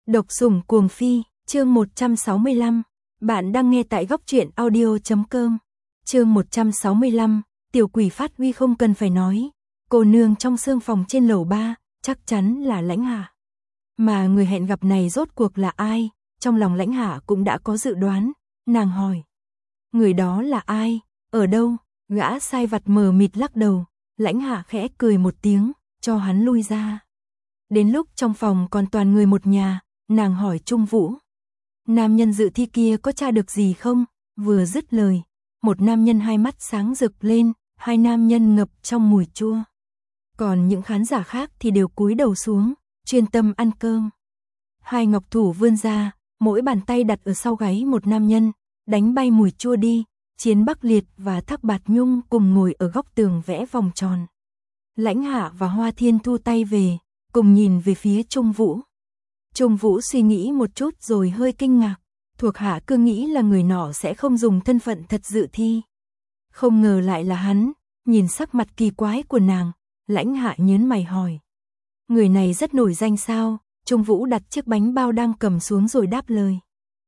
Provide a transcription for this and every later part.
Độc sủng cuồng phi, chương 165. Bạn đang nghe tại góc truyện audio.com. Chương 165, tiểu quỷ phát huy không cần phải nói. Cô nương trong sương phòng trên lầu 3, chắc chắn là Lãnh Hạ. Mà người hẹn gặp này rốt cuộc là ai? Trong lòng Lãnh Hạ cũng đã có dự đoán, nàng hỏi. Người đó là ai? Ở đâu? Gã sai vặt mờ mịt lắc đầu, Lãnh Hạ khẽ cười một tiếng, cho hắn lui ra. Đến lúc trong phòng còn toàn người một nhà, nàng hỏi Trung Vũ. Nam nhân dự thi kia có tra được gì không? Vừa dứt lời, một nam nhân hai mắt sáng rực lên, hai nam nhân ngập trong mùi chua. Còn những khán giả khác thì đều cúi đầu xuống, chuyên tâm ăn cơm. Hai ngọc thủ vươn ra, mỗi bàn tay đặt ở sau gáy một nam nhân, đánh bay mùi chua đi. Chiến Bắc Liệt và Thác Bạt Nhung cùng ngồi ở góc tường vẽ vòng tròn. Lãnh Hạ và Hoa Thiên thu tay về, cùng nhìn về phía Trung Vũ. Trung Vũ suy nghĩ một chút rồi hơi kinh ngạc, thuộc hạ cứ nghĩ là người nọ sẽ không dùng thân phận thật dự thi. Không ngờ lại là hắn, nhìn sắc mặt kỳ quái của nàng, Lãnh Hạ nhớn mày hỏi. Người này rất nổi danh sao? Trung Vũ đặt chiếc bánh bao đang cầm xuống rồi đáp lời.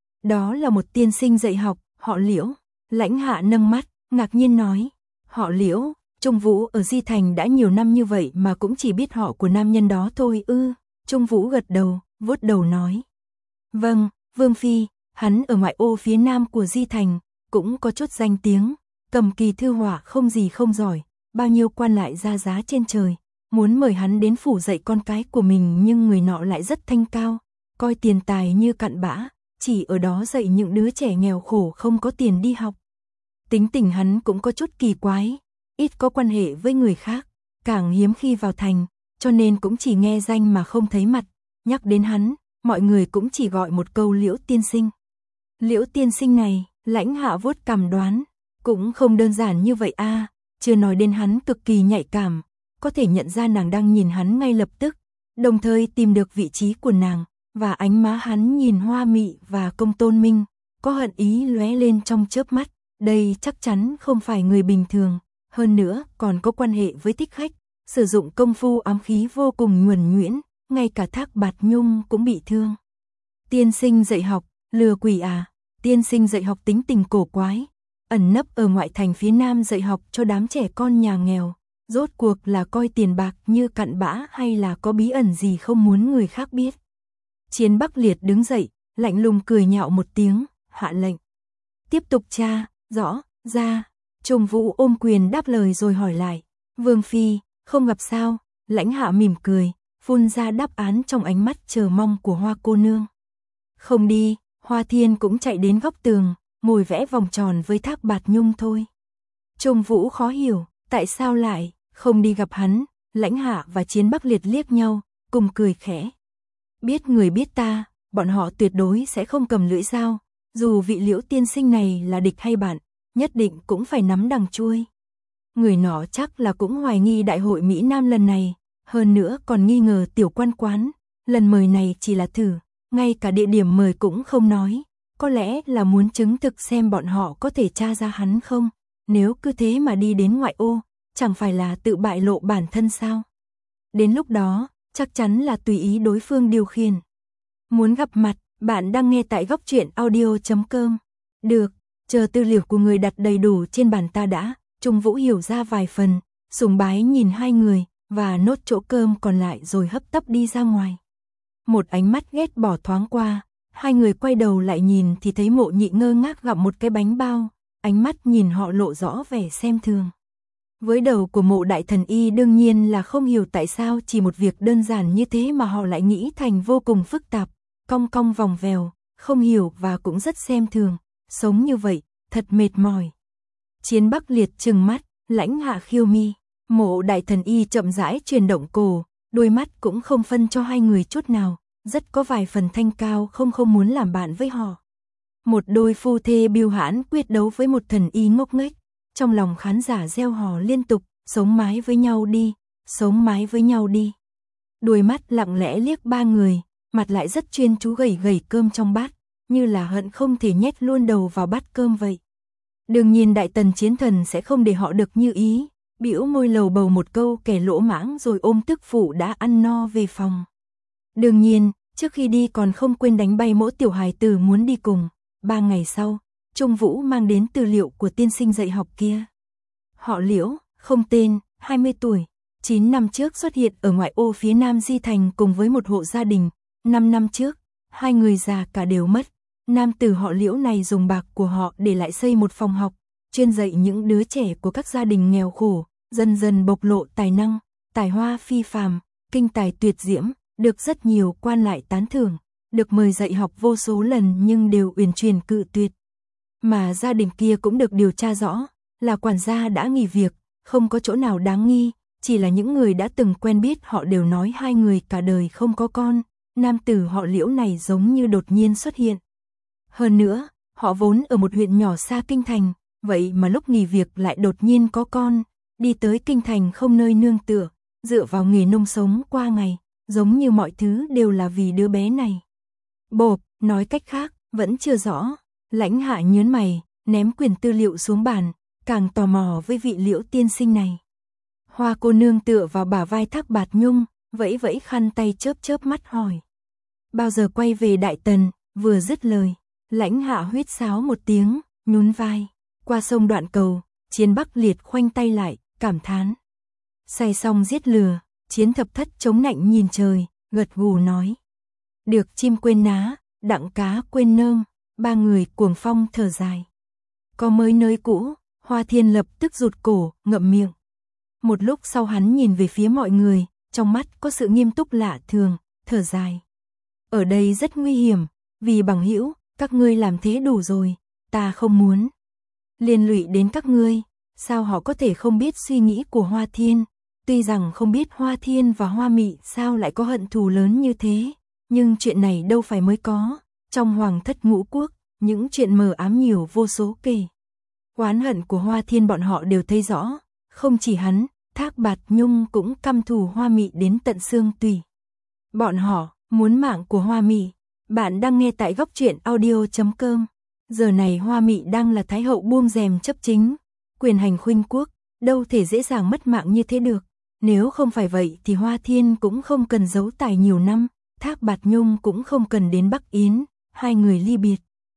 Đó là một tiên sinh dạy học, họ Liễu. Lãnh Hạ nâng mắt, ngạc nhiên nói. Họ Liễu, Trung Vũ ở Di Thành đã nhiều năm như vậy mà cũng chỉ biết họ của nam nhân đó thôi ư? Trung Vũ gật đầu, vuốt đầu nói. Vâng, Vương Phi, hắn ở ngoại ô phía nam của Di Thành, cũng có chút danh tiếng, cầm kỳ thư họa không gì không giỏi, bao nhiêu quan lại ra giá trên trời, muốn mời hắn đến phủ dạy con cái của mình nhưng người nọ lại rất thanh cao, coi tiền tài như cặn bã, chỉ ở đó dạy những đứa trẻ nghèo khổ không có tiền đi học. Tính tình hắn cũng có chút kỳ quái, ít có quan hệ với người khác, càng hiếm khi vào thành, cho nên cũng chỉ nghe danh mà không thấy mặt. Nhắc đến hắn, mọi người cũng chỉ gọi một câu Liễu tiên sinh. Liễu tiên sinh này, Lãnh Hạ vuốt cằm đoán, cũng không đơn giản như vậy a, chưa nói đến hắn cực kỳ nhạy cảm, có thể nhận ra nàng đang nhìn hắn ngay lập tức, đồng thời tìm được vị trí của nàng, và ánh má hắn nhìn hoa mị và công tôn minh, có hận ý lóe lên trong chớp mắt, đây chắc chắn không phải người bình thường, hơn nữa còn có quan hệ với thích khách, sử dụng công phu ám khí vô cùng nhuần nhuyễn. Ngay cả Thác Bạt Nhung cũng bị thương. Tiên sinh dạy học, lừa quỷ à? Tiên sinh dạy học tính tình cổ quái, ẩn nấp ở ngoại thành phía nam dạy học cho đám trẻ con nhà nghèo, rốt cuộc là coi tiền bạc như cặn bã hay là có bí ẩn gì không muốn người khác biết. Chiến Bắc Liệt đứng dậy, lạnh lùng cười nhạo một tiếng, hạ lệnh. Tiếp tục tra, rõ, ra. Trung Vũ ôm quyền đáp lời rồi hỏi lại. Vương Phi, không gặp sao? Lãnh Hạ mỉm cười, phun ra đáp án trong ánh mắt chờ mong của Hoa cô nương. Không đi, Hoa Thiên cũng chạy đến góc tường, ngồi vẽ vòng tròn với Thác Bạt Nhung thôi. Trung Vũ khó hiểu, tại sao lại không đi gặp hắn? Lãnh Hạ và Chiến Bắc Liệt liếc nhau, cùng cười khẽ. Biết người biết ta, bọn họ tuyệt đối sẽ không cầm lưỡi dao, dù vị Liễu tiên sinh này là địch hay bạn, nhất định cũng phải nắm đằng chuôi. Người nọ chắc là cũng hoài nghi đại hội Mỹ Nam lần này. Hơn nữa còn nghi ngờ tiểu quan quán, lần mời này chỉ là thử, ngay cả địa điểm mời cũng không nói, có lẽ là muốn chứng thực xem bọn họ có thể tra ra hắn không, nếu cứ thế mà đi đến ngoại ô, chẳng phải là tự bại lộ bản thân sao. Đến lúc đó, chắc chắn là tùy ý đối phương điều khiển. Muốn gặp mặt, bạn đang nghe tại góc truyện audio.com. Được, chờ tư liệu của người đặt đầy đủ trên bàn ta đã. Trung Vũ hiểu ra vài phần, sùng bái nhìn hai người và nốt chỗ cơm còn lại rồi hấp tấp đi ra ngoài. Một ánh mắt ghét bỏ thoáng qua, hai người quay đầu lại nhìn thì thấy Mộ Nhị ngơ ngác gặm một cái bánh bao, ánh mắt nhìn họ lộ rõ vẻ xem thường. Với đầu của Mộ đại thần y đương nhiên là không hiểu tại sao chỉ một việc đơn giản như thế mà họ lại nghĩ thành vô cùng phức tạp, cong cong vòng vèo, không hiểu và cũng rất xem thường, sống như vậy, thật mệt mỏi. Chiến Bắc Liệt trừng mắt, Lãnh Hạ khiêu mi. Mộ đại thần y chậm rãi chuyển động cổ, đôi mắt cũng không phân cho hai người chút nào, rất có vài phần thanh cao không muốn làm bạn với họ. Một đôi phu thê biêu hãn quyết đấu với một thần y ngốc nghếch, trong lòng khán giả reo hò liên tục, sống mái với nhau đi, sống mái với nhau đi. Đôi mắt lặng lẽ liếc ba người, mặt lại rất chuyên chú gẩy gẩy cơm trong bát, như là hận không thể nhét luôn đầu vào bát cơm vậy. Đương nhiên Đại Tần Chiến Thần sẽ không để họ được như ý. Bĩu môi lầu bầu một câu kẻ lỗ mãng rồi ôm tức phụ đã ăn no về phòng. Đương nhiên, trước khi đi còn không quên đánh bay mỗi tiểu hài tử muốn đi cùng. 3 ngày sau, Trung Vũ mang đến tư liệu của tiên sinh dạy học kia. Họ Liễu, không tên, 20 tuổi, 9 năm trước xuất hiện ở ngoại ô phía nam Di Thành cùng với một hộ gia đình. 5 năm trước, hai người già cả đều mất. Nam tử họ Liễu này dùng bạc của họ để lại xây một phòng học, chuyên dạy những đứa trẻ của các gia đình nghèo khổ, dần dần bộc lộ tài năng, tài hoa phi phàm, kinh tài tuyệt diễm, được rất nhiều quan lại tán thưởng, được mời dạy học vô số lần nhưng đều uyển chuyển cự tuyệt. Mà gia đình kia cũng được điều tra rõ, là quản gia đã nghỉ việc, không có chỗ nào đáng nghi, chỉ là những người đã từng quen biết họ đều nói hai người cả đời không có con, nam tử họ Liễu này giống như đột nhiên xuất hiện. Hơn nữa, họ vốn ở một huyện nhỏ xa kinh thành, vậy mà lúc nghỉ việc lại đột nhiên có con, đi tới kinh thành không nơi nương tựa, dựa vào nghề nông sống qua ngày, giống như mọi thứ đều là vì đứa bé này. Bộp, nói cách khác, vẫn chưa rõ. Lãnh Hạ nhớn mày, ném quyển tư liệu xuống bàn, càng tò mò với vị Liễu tiên sinh này. Hoa cô nương tựa vào bả vai Thác Bạt Nhung, vẫy vẫy khăn tay chớp chớp mắt hỏi. Bao giờ quay về Đại Tần, vừa dứt lời, Lãnh Hạ huýt sáo một tiếng, nhún vai. Qua sông Đoạn Cầu, Chiến Bắc Liệt khoanh tay lại, cảm thán. Say xong giết lừa, Chiến Thập Thất chống nạnh nhìn trời, gật gù nói. Được chim quên ná, đặng cá quên nơm, ba người cuồng phong thở dài. Có mới nơi cũ, Hoa Thiên lập tức rụt cổ, ngậm miệng. Một lúc sau hắn nhìn về phía mọi người, trong mắt có sự nghiêm túc lạ thường, thở dài. Ở đây rất nguy hiểm, vì bằng hữu, các ngươi làm thế đủ rồi, ta không muốn liên lụy đến các ngươi, sao họ có thể không biết suy nghĩ của Hoa Thiên, tuy rằng không biết Hoa Thiên và Hoa Mị sao lại có hận thù lớn như thế, nhưng chuyện này đâu phải mới có, trong Hoàng Thất Ngũ Quốc, những chuyện mờ ám nhiều vô số kể. Oán hận của Hoa Thiên bọn họ đều thấy rõ, không chỉ hắn, Thác Bạt Nhung cũng căm thù Hoa Mị đến tận xương tủy. Bọn họ muốn mạng của Hoa Mị. Bạn đang nghe tại Góc Truyện Audio.com. Giờ này Hoa Mị đang là thái hậu buông rèm chấp chính, quyền hành khuynh quốc, đâu thể dễ dàng mất mạng như thế được. Nếu không phải vậy thì Hoa Thiên cũng không cần giấu tài nhiều năm, Thác Bạt Nhung cũng không cần đến Bắc Yến, hai người ly biệt.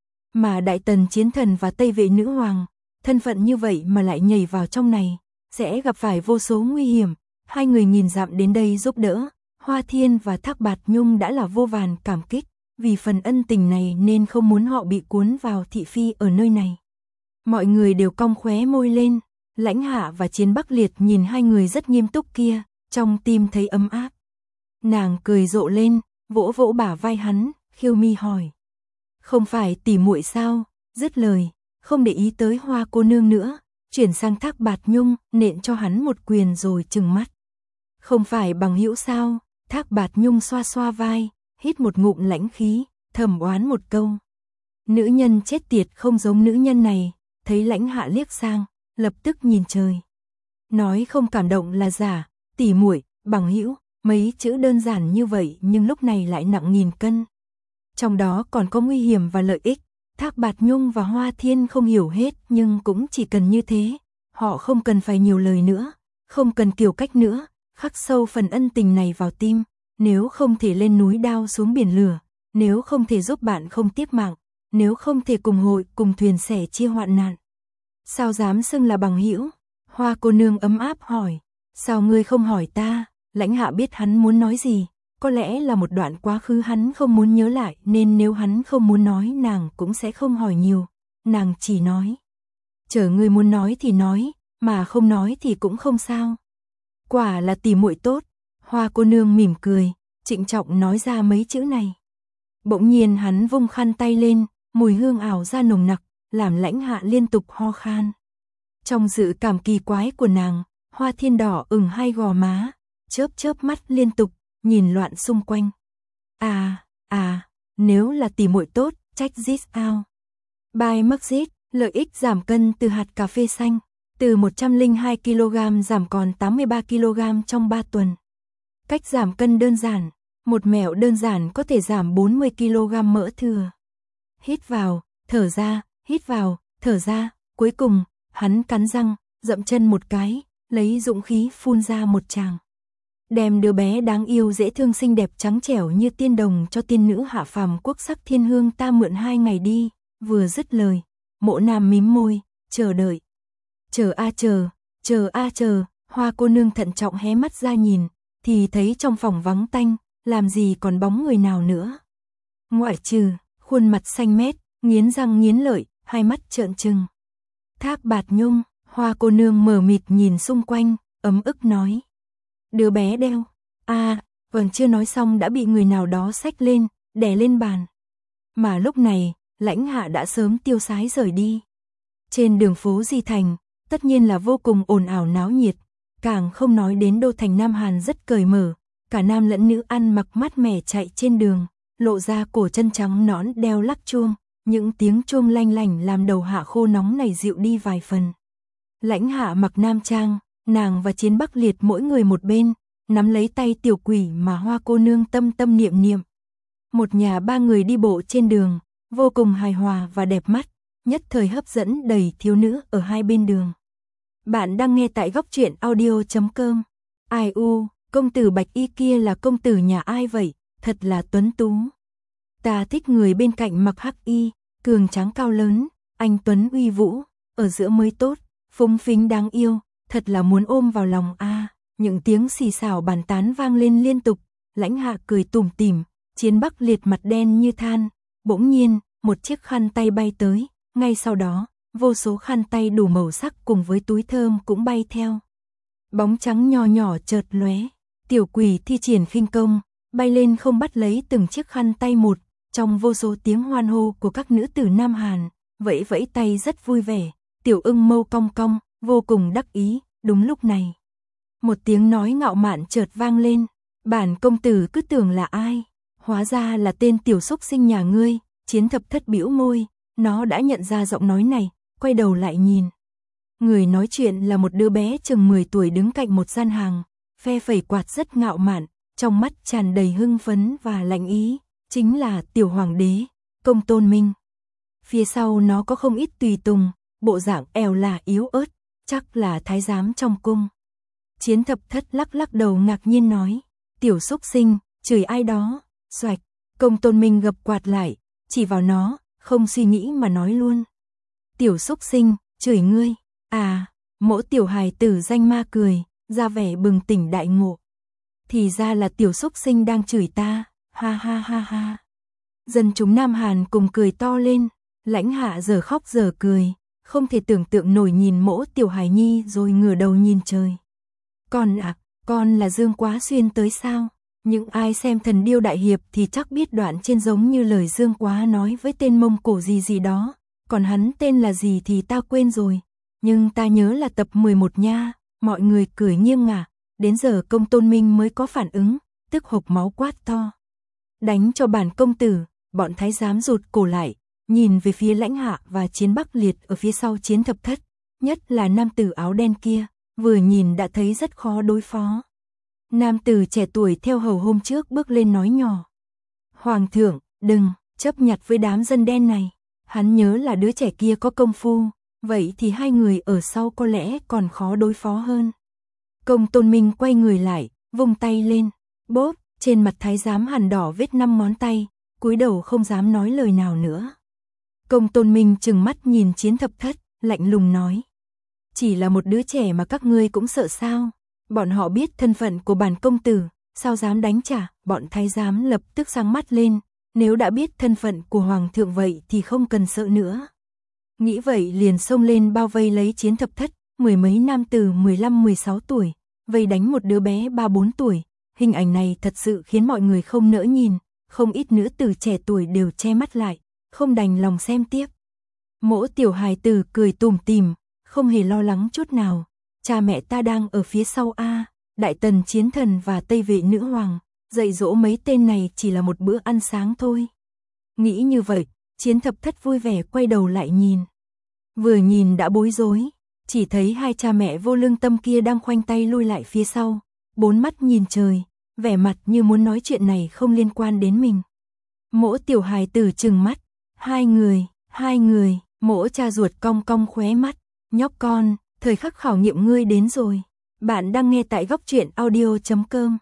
Mà Đại Tần Chiến Thần và Tây Vệ Nữ Hoàng, thân phận như vậy mà lại nhảy vào trong này, sẽ gặp phải vô số nguy hiểm. Hai người nghìn dặm đến đây giúp đỡ, Hoa Thiên và Thác Bạt Nhung đã là vô vàn cảm kích, vì phần ân tình này nên không muốn họ bị cuốn vào thị phi ở nơi này. Mọi người đều cong khóe môi lên, Lãnh Hạ và Chiến Bắc Liệt nhìn hai người rất nghiêm túc kia, trong tim thấy ấm áp. Nàng cười rộ lên, vỗ vỗ bả vai hắn, khiêu mi hỏi. Không phải tỉ muội sao? Dứt lời, không để ý tới Hoa cô nương nữa, chuyển sang Thác Bạt Nhung, nện cho hắn một quyền rồi trừng mắt. Không phải bằng hữu sao? Thác Bạt Nhung xoa xoa vai, hít một ngụm lãnh khí, thầm oán một câu. Nữ nhân chết tiệt không giống nữ nhân này, thấy Lãnh Hạ liếc sang, lập tức nhìn trời. Nói không cảm động là giả, tỉ muội, bằng hữu, mấy chữ đơn giản như vậy nhưng lúc này lại nặng nghìn cân. Trong đó còn có nguy hiểm và lợi ích, Thác Bạt Nhung và Hoa Thiên không hiểu hết nhưng cũng chỉ cần như thế, họ không cần phải nhiều lời nữa, không cần kiểu cách nữa, khắc sâu phần ân tình này vào tim, nếu không thể lên núi đao xuống biển lửa, nếu không thể giúp bạn không tiếc mạng, nếu không thể cùng hội cùng thuyền sẻ chia hoạn nạn. Sao dám xưng là bằng hữu? Hoa cô nương ấm áp hỏi, sao ngươi không hỏi ta? Lãnh Hạ biết hắn muốn nói gì, có lẽ là một đoạn quá khứ hắn không muốn nhớ lại nên nếu hắn không muốn nói nàng cũng sẽ không hỏi nhiều, nàng chỉ nói. Chờ ngươi muốn nói thì nói, mà không nói thì cũng không sao. Quả là tỉ muội tốt, Hoa cô nương mỉm cười, trịnh trọng nói ra mấy chữ này. Bỗng nhiên hắn vung khăn tay lên, mùi hương ảo ra nồng nặc, làm Lãnh Hạ liên tục ho khan. Trong dự cảm kỳ quái của nàng, Hoa Thiên đỏ ửng hai gò má, chớp chớp mắt liên tục, nhìn loạn xung quanh. Nếu là tỉ muội tốt, check this out. By Maxit, lợi ích giảm cân từ hạt cà phê xanh, từ 102 kg giảm còn 83 kg trong 3 tuần. Cách giảm cân đơn giản, một mẹo đơn giản có thể giảm 40 kg mỡ thừa. Hít vào, thở ra, hít vào, thở ra, cuối cùng, hắn cắn răng, dậm chân một cái, lấy dũng khí phun ra một tràng. đem đứa bé đáng yêu dễ thương xinh đẹp trắng trẻo như tiên đồng cho tiên nữ hạ phàm quốc sắc thiên hương ta mượn 2 ngày đi. Vừa dứt lời, Mộ Nam mím môi, chờ đợi. Chờ a chờ, Hoa cô nương thận trọng hé mắt ra nhìn, thì thấy trong phòng vắng tanh, làm gì còn bóng người nào nữa. Ngoại trừ, khuôn mặt xanh mét, nghiến răng nghiến lợi, hai mắt trợn trừng. Thác Bạt Nhung, Hoa cô nương mờ mịt nhìn xung quanh, ấm ức nói. Đứa bé đeo, vẫn chưa nói xong đã bị người nào đó xách lên, đè lên bàn. Mà lúc này, Lãnh Hạ đã sớm tiêu sái rời đi. Trên đường phố Di Thành, tất nhiên là vô cùng ồn ào náo nhiệt, càng không nói đến đô thành Nam Hàn rất cởi mở, cả nam lẫn nữ ăn mặc mát mẻ chạy trên đường, lộ ra cổ chân trắng nõn đeo lắc chuông, những tiếng chuông lanh lảnh làm đầu Hạ khô nóng này dịu đi vài phần. Lãnh Hạ mặc nam trang, nàng và Chiến Bắc Liệt mỗi người một bên, nắm lấy tay tiểu quỷ mà Hoa cô nương tâm tâm niệm niệm. Một nhà 3 người đi bộ trên đường, vô cùng hài hòa và đẹp mắt, nhất thời hấp dẫn đầy thiếu nữ ở hai bên đường. Bạn đang nghe tại góc truyện audio.com. Ai u, công tử Bạch Y kia là công tử nhà ai vậy, thật là tuấn tú. Ta thích người bên cạnh mặc hắc y, cường tráng cao lớn, anh tuấn uy vũ, ở giữa mới tốt, phúng phính đáng yêu, thật là muốn ôm vào lòng a. Những tiếng xì xào bàn tán vang lên liên tục, Lãnh Hạ cười tủm tỉm, Chiến Bắc Liệt mặt đen như than, bỗng nhiên, một chiếc khăn tay bay tới, ngay sau đó, vô số khăn tay đủ màu sắc cùng với túi thơm cũng bay theo. Bóng trắng nho nhỏ chợt lóe, tiểu quỷ thi triển khinh công, bay lên không bắt lấy từng chiếc khăn tay một, trong vô số tiếng hoan hô của các nữ tử Nam Hàn, vẫy vẫy tay rất vui vẻ, tiểu ưng mâu cong cong, vô cùng đắc ý. Đúng lúc này, một tiếng nói ngạo mạn chợt vang lên, bản công tử cứ tưởng là ai, hóa ra là tên tiểu xúc sinh nhà ngươi. Chiến Thập Thất bĩu môi, nó đã nhận ra giọng nói này, quay đầu lại nhìn. Người nói chuyện là một đứa bé chừng 10 tuổi đứng cạnh một gian hàng, phe phẩy quạt rất ngạo mạn, trong mắt tràn đầy hưng phấn và lạnh ý, chính là tiểu hoàng đế, Công Tôn Minh. Phía sau nó có không ít tùy tùng, bộ dạng eo là yếu ớt, chắc là thái giám trong cung. Chiến Thập Thất lắc lắc đầu ngạc nhiên nói, tiểu xúc sinh, chửi ai đó, xoạch. Công Tôn Minh gập quạt lại, chỉ vào nó, không suy nghĩ mà nói luôn. Tiểu xúc sinh, chửi ngươi, Mỗ tiểu hài tử danh ma cười, ra vẻ bừng tỉnh đại ngộ. Thì ra là tiểu xúc sinh đang chửi ta, ha ha ha ha. Dân chúng Nam Hàn cùng cười to lên, Lãnh Hạ giờ khóc giờ cười, không thể tưởng tượng nổi nhìn Mỗ tiểu hài nhi rồi ngửa đầu nhìn trời. Con là Dương Quá Xuyên tới sao? Những ai xem Thần Điêu Đại Hiệp thì chắc biết đoạn trên giống như lời Dương Quá nói với tên Mông Cổ gì đó, còn hắn tên là gì thì ta quên rồi, nhưng ta nhớ là tập 11 nha. Mọi người cười nghiêng ngả, đến giờ Công Tôn Minh mới có phản ứng, tức hộc máu quát to. Đánh cho bản công tử, bọn thái giám rụt cổ lại, nhìn về phía Lãnh Hạ và Chiến Bắc Liệt ở phía sau Chiến Thập Thất, nhất là nam tử áo đen kia, vừa nhìn đã thấy rất khó đối phó. Nam tử trẻ tuổi theo hầu hôm trước bước lên nói nhỏ. Hoàng thượng, đừng chấp nhặt với đám dân đen này, hắn nhớ là đứa trẻ kia có công phu, vậy thì hai người ở sau có lẽ còn khó đối phó hơn. Công Tôn Minh quay người lại, vung tay lên, bốp, trên mặt thái giám hằn đỏ vết 5 ngón tay, cúi đầu không dám nói lời nào nữa. Công Tôn Minh trừng mắt nhìn Chiến Thập Thất, lạnh lùng nói. Chỉ là một đứa trẻ mà các ngươi cũng sợ sao? Bọn họ biết thân phận của bản công tử, sao dám đánh trả? Bọn thái giám lập tức sáng mắt lên, nếu đã biết thân phận của hoàng thượng vậy thì không cần sợ nữa. Nghĩ vậy liền xông lên bao vây lấy Chiến Thập Thất, 10 mấy nam tử 15-16 tuổi, vây đánh một đứa bé 3-4 tuổi. Hình ảnh này thật sự khiến mọi người không nỡ nhìn, không ít nữ tử trẻ tuổi đều che mắt lại, không đành lòng xem tiếp. Mỗ tiểu hài tử cười tủm tỉm, không hề lo lắng chút nào. Cha mẹ ta đang ở phía sau a, Đại Tần Chiến Thần và Tây Vệ Nữ Hoàng, dạy dỗ mấy tên này chỉ là một bữa ăn sáng thôi. Nghĩ như vậy, Chiến Thập Thất vui vẻ quay đầu lại nhìn. Vừa nhìn đã bối rối, chỉ thấy hai cha mẹ vô lương tâm kia đang khoanh tay lui lại phía sau, bốn mắt nhìn trời, vẻ mặt như muốn nói chuyện này không liên quan đến mình. Mỗ tiểu hài tử trừng mắt, hai người, mỗ cha ruột cong cong khóe mắt, nhóc con, thời khắc khảo nghiệm ngươi đến rồi. Bạn đang nghe tại góc truyện audio.com.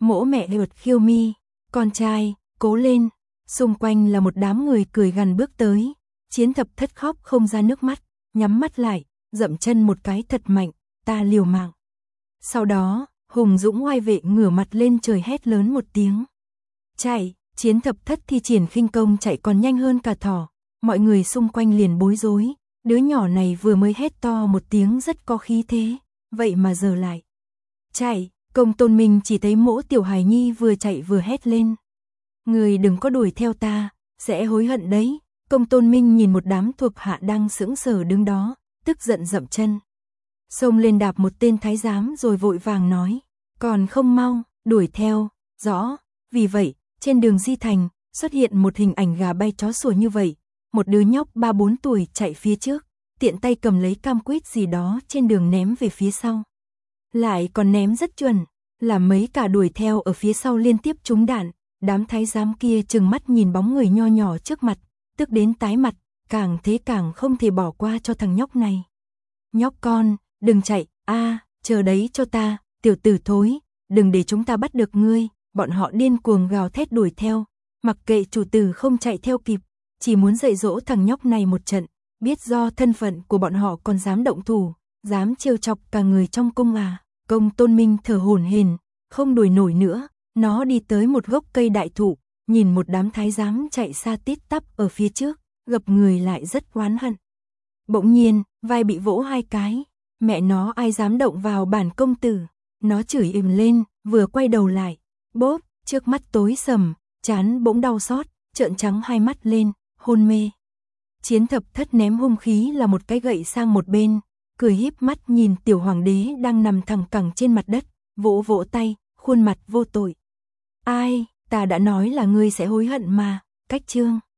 Mỗ mẹ ượt khiêu mi, con trai, cố lên. Xung quanh là một đám người cười gằn bước tới. Chiến Thập Thất khóc không ra nước mắt, nhắm mắt lại, dậm chân một cái thật mạnh, ta liều mạng. Sau đó, Hùng Dũng oai vệ ngửa mặt lên trời hét lớn một tiếng. Chạy, Chiến Thập Thất thi triển khinh công chạy còn nhanh hơn cả thỏ. Mọi người xung quanh liền bối rối, đứa nhỏ này vừa mới hét to một tiếng rất có khí thế, vậy mà giờ lại chạy. Công Tôn Minh chỉ thấy Mỗ Tiểu Hài Nhi vừa chạy vừa hét lên. Người đừng có đuổi theo ta, sẽ hối hận đấy. Công Tôn Minh nhìn một đám thuộc hạ đang sững sờ đứng đó, tức giận dậm chân. Xông lên đạp một tên thái giám rồi vội vàng nói, còn không mau, đuổi theo, rõ. Vì vậy, trên đường Di Thành, xuất hiện một hình ảnh gà bay chó sủa như vậy. Một đứa nhóc 3-4 tuổi chạy phía trước, tiện tay cầm lấy cam quýt gì đó trên đường ném về phía sau. Lại còn ném rất chuẩn, làm mấy cả đuổi theo ở phía sau liên tiếp trúng đạn. Đám thái giám kia trừng mắt nhìn bóng người nho nhỏ trước mặt, tức đến tái mặt, càng thế càng không thể bỏ qua cho thằng nhóc này. Nhóc con, đừng chạy, chờ đấy cho ta, tiểu tử thối, đừng để chúng ta bắt được ngươi. Bọn họ điên cuồng gào thét đuổi theo, mặc kệ chủ tử không chạy theo kịp, chỉ muốn dạy dỗ thằng nhóc này một trận, biết do thân phận của bọn họ còn dám động thủ, dám trêu chọc cả người trong cung à. Công Tôn Minh thở hổn hển, không đuổi nổi nữa, nó đi tới một gốc cây đại thụ, nhìn một đám thái giám chạy xa tít tắp ở phía trước, gập người lại rất oán hận. Bỗng nhiên, vai bị vỗ 2 cái, mẹ nó ai dám động vào bản công tử, nó chửi ầm lên, vừa quay đầu lại, bốp, trước mắt tối sầm, trán bỗng đau xót, trợn trắng 2 mắt lên, hôn mê. Chiến Thập Thất ném hung khí là một cái gậy sang một bên, cười híp mắt nhìn tiểu hoàng đế đang nằm thẳng cẳng trên mặt đất, vỗ vỗ tay, khuôn mặt vô tội. Ai, ta đã nói là ngươi sẽ hối hận mà. Cách chương